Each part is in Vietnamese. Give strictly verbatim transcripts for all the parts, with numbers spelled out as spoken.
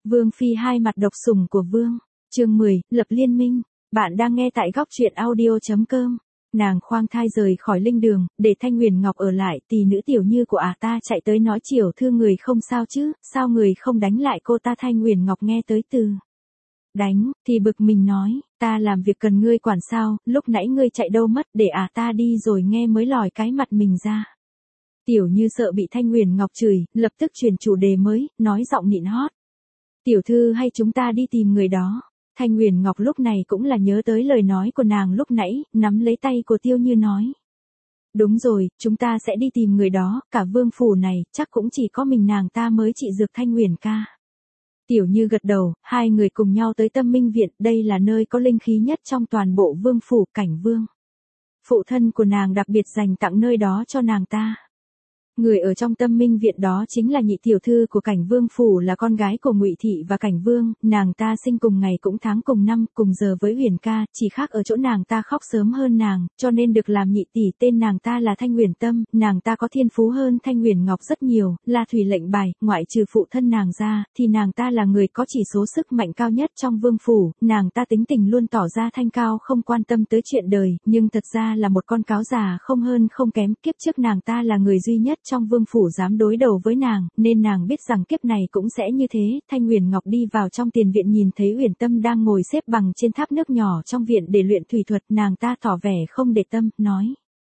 Vương phi hai mặt độc sủng của vương. Chương mười, lập liên minh. Bạn đang nghe tại góc truyện audio chấm com. Nàng khoang thai rời khỏi linh đường, để Thanh Huyền Ngọc ở lại, tỷ nữ Tiểu Như của ả ta chạy tới nói chiều thưa người không sao chứ, sao người không đánh lại cô ta. Thanh Huyền Ngọc nghe tới từ đánh, thì bực mình nói, ta làm việc cần ngươi quản sao, lúc nãy ngươi chạy đâu mất, để ả ta đi rồi nghe mới lòi cái mặt mình ra. Tiểu Như sợ bị Thanh Huyền Ngọc chửi, lập tức chuyển chủ đề mới, nói giọng nịn hót. Tiểu thư hay chúng ta đi tìm người đó. Thanh Huyền Ngọc lúc này cũng là nhớ tới lời nói của nàng lúc nãy, nắm lấy tay của Tiêu Như nói. Đúng rồi, chúng ta sẽ đi tìm người đó, cả vương phủ này, chắc cũng chỉ có mình nàng ta mới trị dược Thanh Huyền ca. Tiểu Như gật đầu, hai người cùng nhau tới Tâm Minh Viện, đây là nơi có linh khí nhất trong toàn bộ vương phủ. Cảnh vương. Phụ thân của nàng đặc biệt dành tặng nơi đó cho nàng ta. Người ở trong Tâm Minh Viện đó chính là nhị tiểu thư của Cảnh Vương phủ, là con gái của Ngụy thị và Cảnh Vương, nàng ta sinh cùng ngày cũng tháng cùng năm, cùng giờ với Huyền ca, chỉ khác ở chỗ nàng ta khóc sớm hơn nàng, cho nên được làm nhị tỷ. Tên nàng ta là Thanh Huyền Tâm, nàng ta có thiên phú hơn Thanh Huyền Ngọc rất nhiều, là thủy lệnh bài, ngoại trừ phụ thân nàng ra, thì nàng ta là người có chỉ số sức mạnh cao nhất trong vương phủ. Nàng ta tính tình luôn tỏ ra thanh cao, không quan tâm tới chuyện đời, nhưng thật ra là một con cáo già không hơn không kém. Kiếp trước nàng ta là người duy nhất trong vương phủ dám đối đầu với nàng, nên nàng biết rằng kiếp này cũng sẽ như thế. Thanh Huyền Ngọc đi vào trong tiền viện, nhìn thấy Huyền Tâm đang ngồi xếp bằng trên tháp nước nhỏ trong viện để luyện thủy thuật, nàng ta tỏ vẻ không để tâm, nói.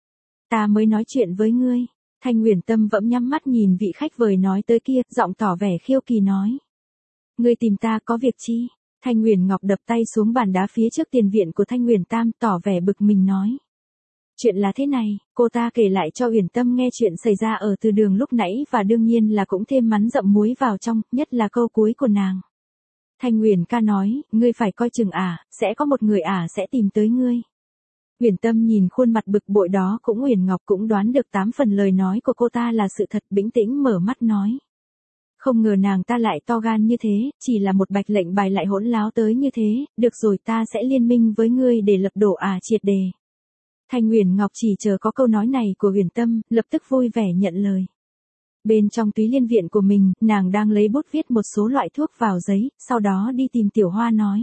Ta mới nói chuyện với ngươi. Thanh Huyền Tâm vẫn nhắm mắt nhìn vị khách vời nói tới kia, giọng tỏ vẻ khiêu kỳ nói. Ngươi tìm ta có việc chi? Thanh Huyền Ngọc đập tay xuống bàn đá phía trước tiền viện của Thanh Huyền Tam, tỏ vẻ bực mình nói. Chuyện là thế này, cô ta kể lại cho Huyền Tâm nghe chuyện xảy ra ở từ đường lúc nãy, và đương nhiên là cũng thêm mắm dặm muối vào trong, nhất là câu cuối của nàng. Thanh Huyền ca nói, ngươi phải coi chừng ả, sẽ có một người ả sẽ tìm tới ngươi. Huyền Tâm nhìn khuôn mặt bực bội đó, cũng Huyền Ngọc cũng đoán được tám phần lời nói của cô ta là sự thật, bĩnh tĩnh mở mắt nói. Không ngờ nàng ta lại to gan như thế, chỉ là một bạch lệnh bài lại hỗn láo tới như thế, được rồi, ta sẽ liên minh với ngươi để lật đổ ả triệt đề. Thanh Huyền Ngọc chỉ chờ có câu nói này của Huyền Tâm, lập tức vui vẻ nhận lời. Bên trong túy liên viện của mình, nàng đang lấy bút viết một số loại thuốc vào giấy, sau đó đi tìm Tiểu Hoa nói.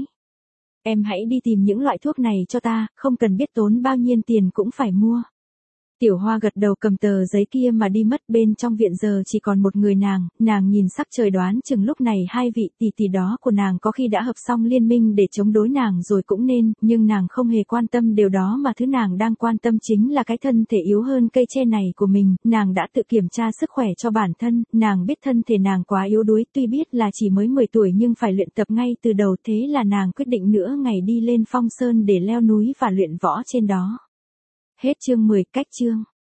Em hãy đi tìm những loại thuốc này cho ta, không cần biết tốn bao nhiêu tiền cũng phải mua. Tiểu Hoa gật đầu, cầm tờ giấy kia mà đi mất. Bên trong viện giờ chỉ còn một người nàng, nàng nhìn sắc trời đoán chừng lúc này hai vị tỷ tỷ đó của nàng có khi đã hợp xong liên minh để chống đối nàng rồi cũng nên, nhưng nàng không hề quan tâm điều đó, mà thứ nàng đang quan tâm chính là cái thân thể yếu hơn cây tre này của mình. Nàng đã tự kiểm tra sức khỏe cho bản thân, nàng biết thân thể nàng quá yếu đuối, tuy biết là chỉ mới mười tuổi nhưng phải luyện tập ngay từ đầu, thế là nàng quyết định nữa ngày đi lên Phong Sơn để leo núi và luyện võ trên đó. Hết chương mười, cách chương.